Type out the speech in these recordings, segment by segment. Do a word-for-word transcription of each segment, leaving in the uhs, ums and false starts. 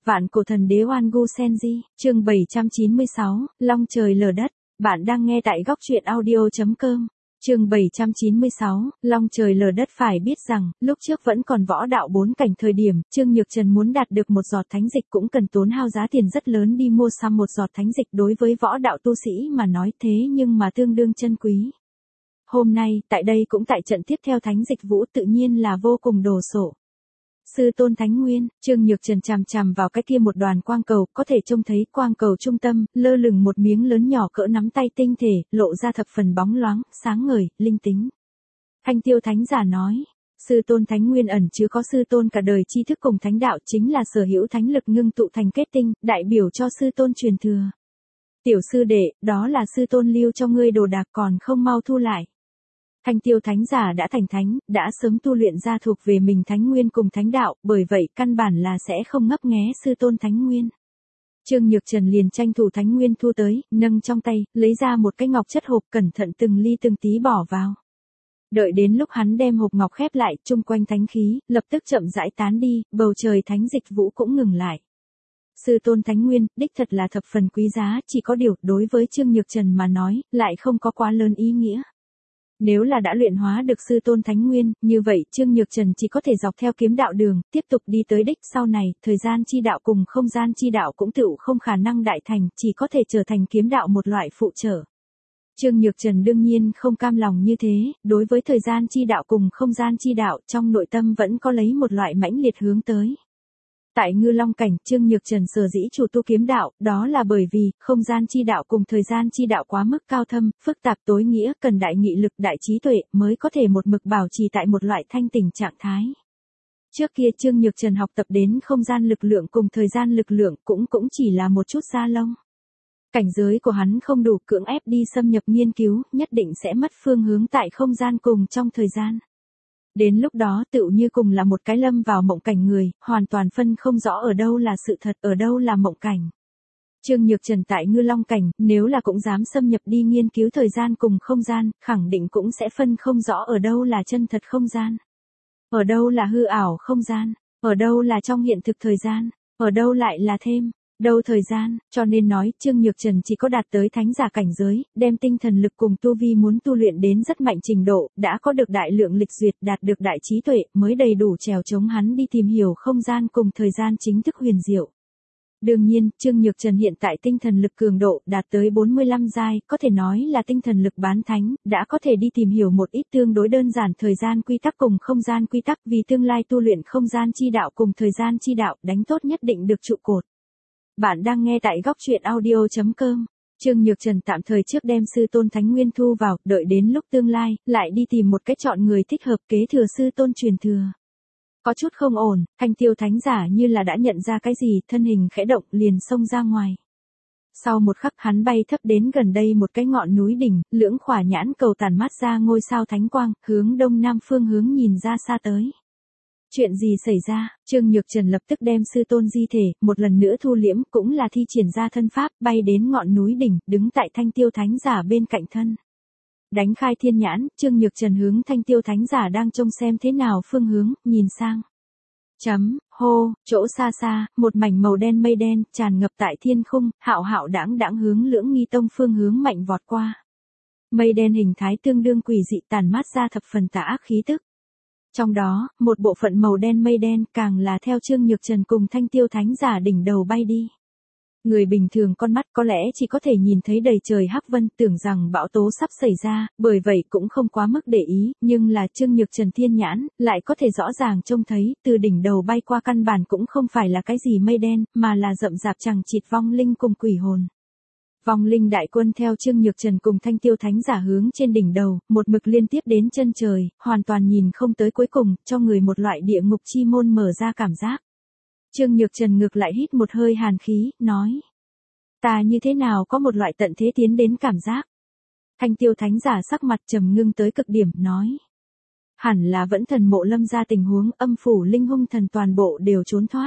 Vạn cổ thần đế Oan Gu Senji, chương bảy trăm chín mươi sáu, Long trời lở đất. Bạn đang nghe tại góc truyện audio chấm com. Chương bảy trăm chín mươi sáu, Long trời lở đất. Phải biết rằng, lúc trước vẫn còn võ đạo bốn cảnh thời điểm, Trương Nhược Trần muốn đạt được một giọt thánh dịch cũng cần tốn hao giá tiền rất lớn đi mua xăm một giọt thánh dịch, đối với võ đạo tu sĩ mà nói thế nhưng mà tương đương chân quý. Hôm nay, tại đây cũng tại trận tiếp theo thánh dịch vũ tự nhiên là vô cùng đồ sộ. Sư tôn Thánh Nguyên, Trương Nhược Trần chằm chằm vào cái kia một đoàn quang cầu, có thể trông thấy quang cầu trung tâm, lơ lửng một miếng lớn nhỏ cỡ nắm tay tinh thể, lộ ra thập phần bóng loáng, sáng ngời, linh tính. Thanh Tiêu Thánh giả nói, sư tôn Thánh Nguyên ẩn chứa có sư tôn cả đời tri thức cùng thánh đạo, chính là sở hữu thánh lực ngưng tụ thành kết tinh, đại biểu cho sư tôn truyền thừa. Tiểu sư đệ, đó là sư tôn lưu cho ngươi đồ đạc còn không mau thu lại. Thanh Tiêu Thánh giả đã thành thánh, đã sớm tu luyện ra thuộc về mình thánh nguyên cùng thánh đạo, bởi vậy căn bản là sẽ không ngấp nghé sư tôn Thánh Nguyên. Trương Nhược Trần liền tranh thủ thánh nguyên thu tới, nâng trong tay, lấy ra một cái ngọc chất hộp, cẩn thận từng ly từng tí bỏ vào. Đợi đến lúc hắn đem hộp ngọc khép lại, chung quanh thánh khí, lập tức chậm rãi tán đi, bầu trời thánh dịch vũ cũng ngừng lại. Sư tôn Thánh Nguyên, đích thật là thập phần quý giá, chỉ có điều, đối với Trương Nhược Trần mà nói, lại không có quá lớn ý nghĩa. Nếu là đã luyện hóa được sư tôn Thánh Nguyên, như vậy Trương Nhược Trần chỉ có thể dọc theo kiếm đạo đường, tiếp tục đi tới đích. Sau này, thời gian chi đạo cùng không gian chi đạo cũng tựu không khả năng đại thành, chỉ có thể trở thành kiếm đạo một loại phụ trợ. Trương Nhược Trần đương nhiên không cam lòng như thế, đối với thời gian chi đạo cùng không gian chi đạo, trong nội tâm vẫn có lấy một loại mãnh liệt hướng tới. Tại Ngư Long cảnh, Trương Nhược Trần sở dĩ chủ tu kiếm đạo, đó là bởi vì, không gian chi đạo cùng thời gian chi đạo quá mức cao thâm, phức tạp tối nghĩa, cần đại nghị lực, đại trí tuệ, mới có thể một mực bảo trì tại một loại thanh tỉnh trạng thái. Trước kia Trương Nhược Trần học tập đến không gian lực lượng cùng thời gian lực lượng cũng cũng chỉ là một chút da lông. Cảnh giới của hắn không đủ cưỡng ép đi xâm nhập nghiên cứu, nhất định sẽ mất phương hướng tại không gian cùng trong thời gian. Đến lúc đó tựu như cùng là một cái lâm vào mộng cảnh người, hoàn toàn phân không rõ ở đâu là sự thật, ở đâu là mộng cảnh. Trương Nhược Trần tại Ngư Long cảnh, nếu là cũng dám xâm nhập đi nghiên cứu thời gian cùng không gian, khẳng định cũng sẽ phân không rõ ở đâu là chân thật không gian. Ở đâu là hư ảo không gian, ở đâu là trong hiện thực thời gian, ở đâu lại là thêm. Đâu thời gian, cho nên nói, Trương Nhược Trần chỉ có đạt tới thánh giả cảnh giới, đem tinh thần lực cùng tu vi muốn tu luyện đến rất mạnh trình độ, đã có được đại lượng lịch duyệt, đạt được đại trí tuệ, mới đầy đủ trèo chống hắn đi tìm hiểu không gian cùng thời gian chính thức huyền diệu. Đương nhiên, Trương Nhược Trần hiện tại tinh thần lực cường độ đạt tới bốn mươi lăm giai, có thể nói là tinh thần lực bán thánh, đã có thể đi tìm hiểu một ít tương đối đơn giản thời gian quy tắc cùng không gian quy tắc, vì tương lai tu luyện không gian chi đạo cùng thời gian chi đạo, đánh tốt nhất định được trụ cột. Bạn đang nghe tại góc truyện audio chấm com. Trương Nhược Trần tạm thời trước đem sư tôn Thánh Nguyên thu vào, đợi đến lúc tương lai, lại đi tìm một cách chọn người thích hợp kế thừa sư tôn truyền thừa. Có chút không ổn, Thanh Tiêu Thánh giả như là đã nhận ra cái gì, thân hình khẽ động liền xông ra ngoài. Sau một khắc hắn bay thấp đến gần đây một cái ngọn núi đỉnh, lưỡng khỏa nhãn cầu tản mát ra ngôi sao thánh quang, hướng đông nam phương hướng nhìn ra xa tới. Chuyện gì xảy ra? Trương Nhược Trần lập tức đem sư tôn di thể, một lần nữa thu liễm, cũng là thi triển ra thân pháp, bay đến ngọn núi đỉnh, đứng tại Thanh Tiêu Thánh giả bên cạnh thân. Đánh khai thiên nhãn, Trương Nhược Trần hướng Thanh Tiêu Thánh giả đang trông xem thế nào phương hướng, nhìn sang. Chấm, hô, chỗ xa xa, một mảnh màu đen mây đen, tràn ngập tại thiên khung, hạo hạo đãng đãng hướng Lưỡng Nghi Tông phương hướng mạnh vọt qua. Mây đen hình thái tương đương quỷ dị, tản mát ra thập phần tà ác khí tức. Trong đó, một bộ phận màu đen mây đen càng là theo Trương Nhược Trần cùng Thanh Tiêu Thánh giả đỉnh đầu bay đi. Người bình thường con mắt có lẽ chỉ có thể nhìn thấy đầy trời hắc vân, tưởng rằng bão tố sắp xảy ra, bởi vậy cũng không quá mức để ý, nhưng là Trương Nhược Trần thiên nhãn, lại có thể rõ ràng trông thấy, từ đỉnh đầu bay qua căn bản cũng không phải là cái gì mây đen, mà là rậm rạp chằng chịt vong linh cùng quỷ hồn. Vong linh đại quân theo Trương Nhược Trần cùng Thanh Tiêu Thánh giả hướng trên đỉnh đầu, một mực liên tiếp đến chân trời, hoàn toàn nhìn không tới cuối cùng, cho người một loại địa ngục chi môn mở ra cảm giác. Trương Nhược Trần ngược lại hít một hơi hàn khí, nói. Ta như thế nào có một loại tận thế tiến đến cảm giác. Thanh Tiêu Thánh giả sắc mặt trầm ngưng tới cực điểm, nói. Hẳn là vẫn thần mộ lâm ra tình huống, âm phủ linh hung thần toàn bộ đều trốn thoát.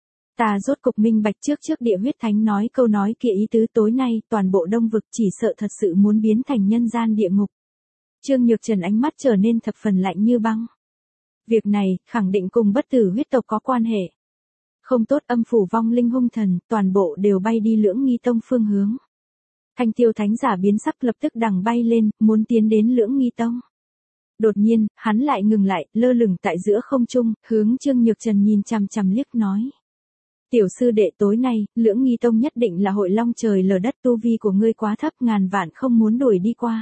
Ta rốt cục minh bạch trước trước địa huyết thánh nói câu nói kia ý tứ, tối nay toàn bộ đông vực chỉ sợ thật sự muốn biến thành nhân gian địa ngục. Trương Nhược Trần ánh mắt trở nên thập phần lạnh như băng. Việc này khẳng định cùng bất tử huyết tộc có quan hệ. Không tốt, âm phủ vong linh hung thần, toàn bộ đều bay đi Lưỡng Nghi Tông phương hướng. Thanh Tiêu Thánh Giả biến sắc lập tức đằng bay lên, muốn tiến đến Lưỡng Nghi Tông. Đột nhiên, hắn lại ngừng lại, lơ lửng tại giữa không trung, hướng Trương Nhược Trần nhìn chằm chằm liếc nói. Tiểu sư đệ, tối nay, Lưỡng Nghi Tông nhất định là hội long trời lở đất, tu vi của ngươi quá thấp, ngàn vạn không muốn đuổi đi qua.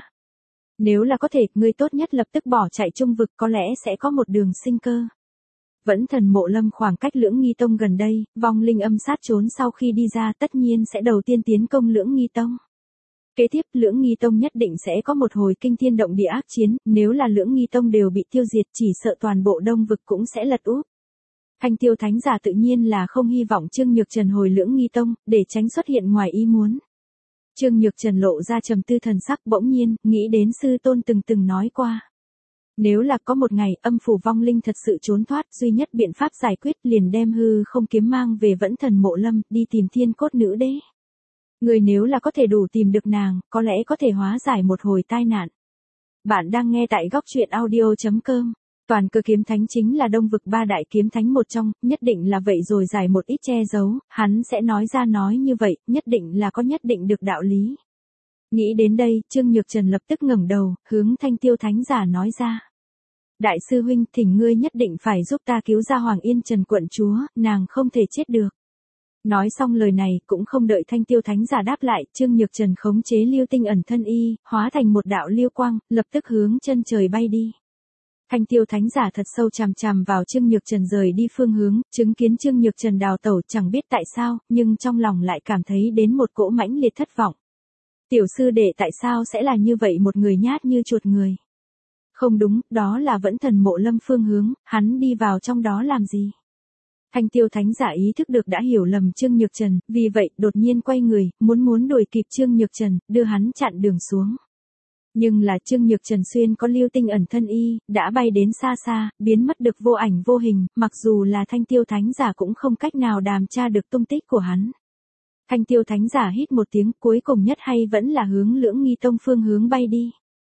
Nếu là có thể, ngươi tốt nhất lập tức bỏ chạy trung vực, có lẽ sẽ có một đường sinh cơ. Vẫn Thần Mộ Lâm khoảng cách Lưỡng Nghi Tông gần đây, vong linh âm sát trốn sau khi đi ra tất nhiên sẽ đầu tiên tiến công Lưỡng Nghi Tông. Kế tiếp, Lưỡng Nghi Tông nhất định sẽ có một hồi kinh thiên động địa ác chiến, nếu là Lưỡng Nghi Tông đều bị tiêu diệt chỉ sợ toàn bộ đông vực cũng sẽ lật úp. Thanh Tiêu Thánh Giả tự nhiên là không hy vọng Trương Nhược Trần hồi Lưỡng Nghi Tông, để tránh xuất hiện ngoài ý muốn. Trương Nhược Trần lộ ra trầm tư thần sắc, bỗng nhiên, nghĩ đến sư tôn từng từng nói qua. Nếu là có một ngày âm phủ vong linh thật sự trốn thoát, duy nhất biện pháp giải quyết liền đem hư không kiếm mang về Vẫn Thần Mộ Lâm, đi tìm Thiên Cốt Nữ Đế. Người nếu là có thể đủ tìm được nàng, có lẽ có thể hóa giải một hồi tai nạn. Bạn đang nghe tại góc truyện audio chấm com. Toàn Cơ Kiếm Thánh chính là đông vực ba đại kiếm thánh một trong, nhất định là vậy rồi giải một ít che giấu, hắn sẽ nói ra nói như vậy, nhất định là có nhất định được đạo lý. Nghĩ đến đây, Trương Nhược Trần lập tức ngẩng đầu, hướng Thanh Tiêu Thánh Giả nói ra. Đại sư huynh, thỉnh ngươi nhất định phải giúp ta cứu ra Hoàng Yên Trần quận chúa, nàng không thể chết được. Nói xong lời này, cũng không đợi Thanh Tiêu Thánh Giả đáp lại, Trương Nhược Trần khống chế Lưu Tinh ẩn thân y, hóa thành một đạo lưu quang, lập tức hướng chân trời bay đi. Thanh Tiêu Thánh Giả thật sâu chằm chằm vào Trương Nhược Trần rời đi phương hướng, chứng kiến Trương Nhược Trần đào tẩu, chẳng biết tại sao, nhưng trong lòng lại cảm thấy đến một cỗ mãnh liệt thất vọng. Tiểu sư đệ tại sao sẽ là như vậy một người nhát như chuột người? Không đúng, đó là Vẫn Thần Mộ Lâm phương hướng, hắn đi vào trong đó làm gì? Thanh Tiêu Thánh Giả ý thức được đã hiểu lầm Trương Nhược Trần, vì vậy đột nhiên quay người, muốn muốn đuổi kịp Trương Nhược Trần, đưa hắn chặn đường xuống. Nhưng là Trương Nhược Trần xuyên có Lưu Tinh ẩn thân y, đã bay đến xa xa, biến mất được vô ảnh vô hình, mặc dù là Thanh Tiêu Thánh Giả cũng không cách nào đàm tra được tung tích của hắn. Thanh Tiêu Thánh Giả hít một tiếng, cuối cùng nhất hay vẫn là hướng Lưỡng Nghi Tông phương hướng bay đi.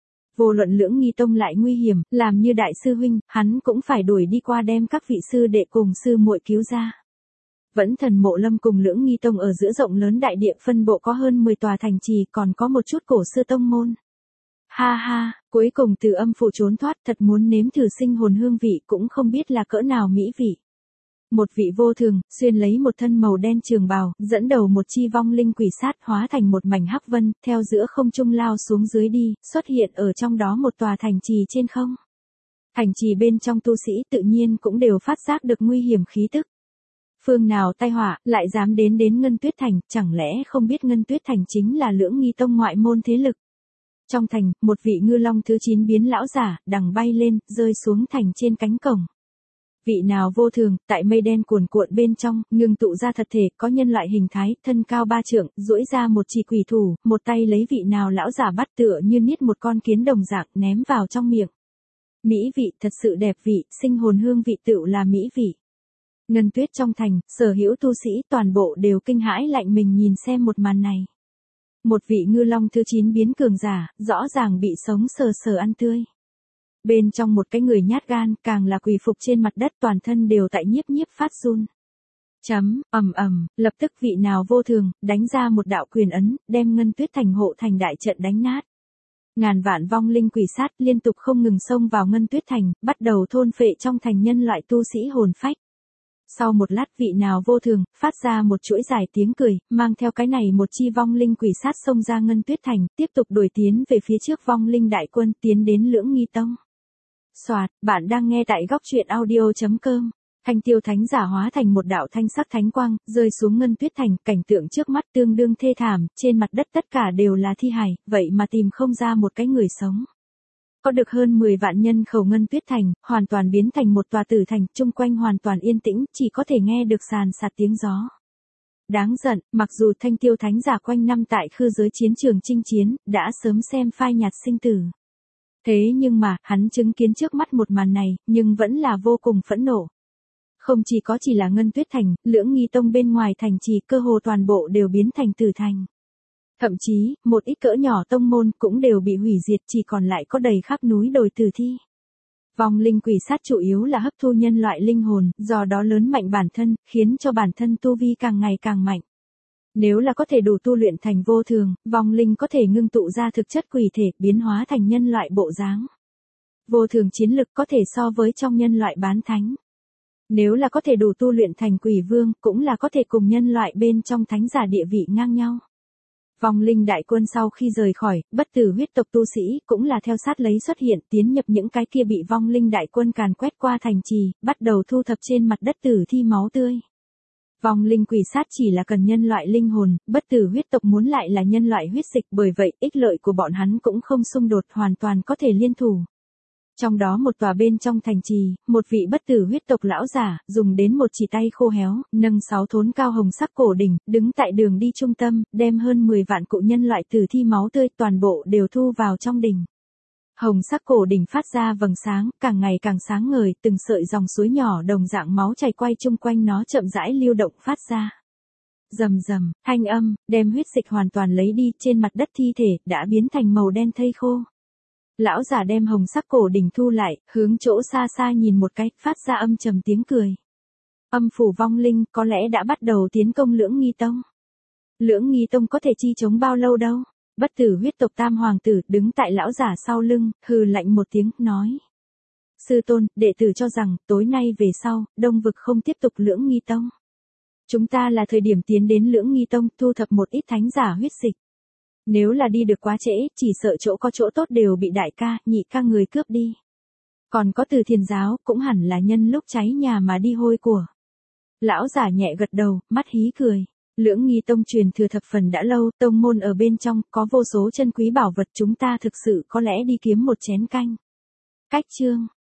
Vô luận Lưỡng Nghi Tông lại nguy hiểm, làm như đại sư huynh, hắn cũng phải đuổi đi qua đem các vị sư đệ cùng sư muội cứu ra. Vẫn Thần Mộ Lâm cùng Lưỡng Nghi Tông ở giữa rộng lớn đại địa phân bộ có hơn mười tòa thành trì, còn có một chút cổ xưa tông môn. Ha ha, cuối cùng từ âm phủ trốn thoát, thật muốn nếm thử sinh hồn hương vị, cũng không biết là cỡ nào mỹ vị. Một vị vô thường, xuyên lấy một thân màu đen trường bào, dẫn đầu một chi vong linh quỷ sát, hóa thành một mảnh hắc vân, theo giữa không trung lao xuống dưới đi, xuất hiện ở trong đó một tòa thành trì trên không. Thành trì bên trong tu sĩ tự nhiên cũng đều phát giác được nguy hiểm khí tức. Phương nào tai họa, lại dám đến đến Ngân Tuyết Thành, chẳng lẽ không biết Ngân Tuyết Thành chính là Lưỡng Nghi Tông ngoại môn thế lực. Trong thành, một vị ngư long thứ chín biến lão giả, đằng bay lên, rơi xuống thành trên cánh cổng. Vị nào vô thường, tại mây đen cuồn cuộn bên trong, ngưng tụ ra thật thể, có nhân loại hình thái, thân cao ba trượng, duỗi ra một chỉ quỷ thủ, một tay lấy vị nào lão giả bắt tựa như niết một con kiến đồng dạng, ném vào trong miệng. Mỹ vị, thật sự đẹp vị, sinh hồn hương vị tựu là mỹ vị. Ngân Tuyết trong thành, sở hữu tu sĩ toàn bộ đều kinh hãi lạnh mình nhìn xem một màn này. Một vị ngư long thứ chín biến cường giả, rõ ràng bị sống sờ sờ ăn tươi. Bên trong một cái người nhát gan, càng là quỳ phục trên mặt đất, toàn thân đều tại nhiếp nhiếp phát run. Chấm, ầm ầm, lập tức vị nào vô thường, đánh ra một đạo quyền ấn, đem Ngân Tuyết Thành hộ thành đại trận đánh nát. Ngàn vạn vong linh quỷ sát liên tục không ngừng xông vào Ngân Tuyết Thành, bắt đầu thôn phệ trong thành nhân loại tu sĩ hồn phách. Sau một lát vị nào vô thường, phát ra một chuỗi dài tiếng cười, mang theo cái này một chi vong linh quỷ sát xông ra Ngân Tuyết Thành, tiếp tục đuổi tiến về phía trước vong linh đại quân tiến đến Lưỡng Nghi Tông. Soạt, bạn đang nghe tại góc truyện audio chấm com. Thanh Tiêu Thánh Giả hóa thành một đạo thanh sắc thánh quang, rơi xuống Ngân Tuyết Thành, cảnh tượng trước mắt tương đương thê thảm, trên mặt đất tất cả đều là thi hài, vậy mà tìm không ra một cái người sống. Có được hơn mười vạn nhân khẩu Ngân Tuyết Thành, hoàn toàn biến thành một tòa tử thành, chung quanh hoàn toàn yên tĩnh, chỉ có thể nghe được sàn sạt tiếng gió. Đáng giận, mặc dù Thanh Tiêu Thánh Giả quanh năm tại khư giới chiến trường chinh chiến, đã sớm xem phai nhạt sinh tử. Thế nhưng mà, hắn chứng kiến trước mắt một màn này, nhưng vẫn là vô cùng phẫn nộ. Không chỉ có chỉ là Ngân Tuyết Thành, Lưỡng Nghi Tông bên ngoài thành trì cơ hồ toàn bộ đều biến thành tử thành. Thậm chí, một ít cỡ nhỏ tông môn cũng đều bị hủy diệt, chỉ còn lại có đầy khắp núi đồi tử thi. Vong linh quỷ sát chủ yếu là hấp thu nhân loại linh hồn, do đó lớn mạnh bản thân, khiến cho bản thân tu vi càng ngày càng mạnh. Nếu là có thể đủ tu luyện thành vô thường, vong linh có thể ngưng tụ ra thực chất quỷ thể, biến hóa thành nhân loại bộ dáng. Vô thường chiến lực có thể so với trong nhân loại bán thánh. Nếu là có thể đủ tu luyện thành quỷ vương, cũng là có thể cùng nhân loại bên trong thánh giả địa vị ngang nhau. Vong linh đại quân sau khi rời khỏi, bất tử huyết tộc tu sĩ, cũng là theo sát lấy xuất hiện, tiến nhập những cái kia bị vong linh đại quân càn quét qua thành trì, bắt đầu thu thập trên mặt đất tử thi máu tươi. Vong linh quỷ sát chỉ là cần nhân loại linh hồn, bất tử huyết tộc muốn lại là nhân loại huyết dịch, bởi vậy ích lợi của bọn hắn cũng không xung đột, hoàn toàn có thể liên thủ. Trong đó một tòa bên trong thành trì, một vị bất tử huyết tộc lão giả, dùng đến một chỉ tay khô héo, nâng sáu thốn cao hồng sắc cổ đỉnh, đứng tại đường đi trung tâm, đem hơn mười vạn cụ nhân loại tử thi máu tươi toàn bộ đều thu vào trong đỉnh. Hồng sắc cổ đỉnh phát ra vầng sáng, càng ngày càng sáng ngời, từng sợi dòng suối nhỏ đồng dạng máu chảy quay chung quanh nó chậm rãi lưu động phát ra. Rầm rầm, thanh âm, đem huyết dịch hoàn toàn lấy đi, trên mặt đất thi thể, đã biến thành màu đen thây khô. Lão giả đem hồng sắc cổ đỉnh thu lại, hướng chỗ xa xa nhìn một cái, phát ra âm trầm tiếng cười. Âm phủ vong linh có lẽ đã bắt đầu tiến công Lưỡng Nghi Tông. Lưỡng Nghi Tông có thể chi chống bao lâu đâu? Bất tử huyết tộc tam hoàng tử đứng tại lão giả sau lưng, hừ lạnh một tiếng, nói. Sư tôn, đệ tử cho rằng, tối nay về sau, Đông vực không tiếp tục Lưỡng Nghi Tông. Chúng ta là thời điểm tiến đến Lưỡng Nghi Tông, thu thập một ít thánh giả huyết dịch. Nếu là đi được quá trễ, chỉ sợ chỗ có chỗ tốt đều bị đại ca, nhị ca người cướp đi. Còn có Từ Thiền giáo, cũng hẳn là nhân lúc cháy nhà mà đi hôi của. Lão giả nhẹ gật đầu, mắt hí cười. Lưỡng Nghi Tông truyền thừa thập phần đã lâu, tông môn ở bên trong, có vô số chân quý bảo vật, chúng ta thực sự có lẽ đi kiếm một chén canh. Cách chương.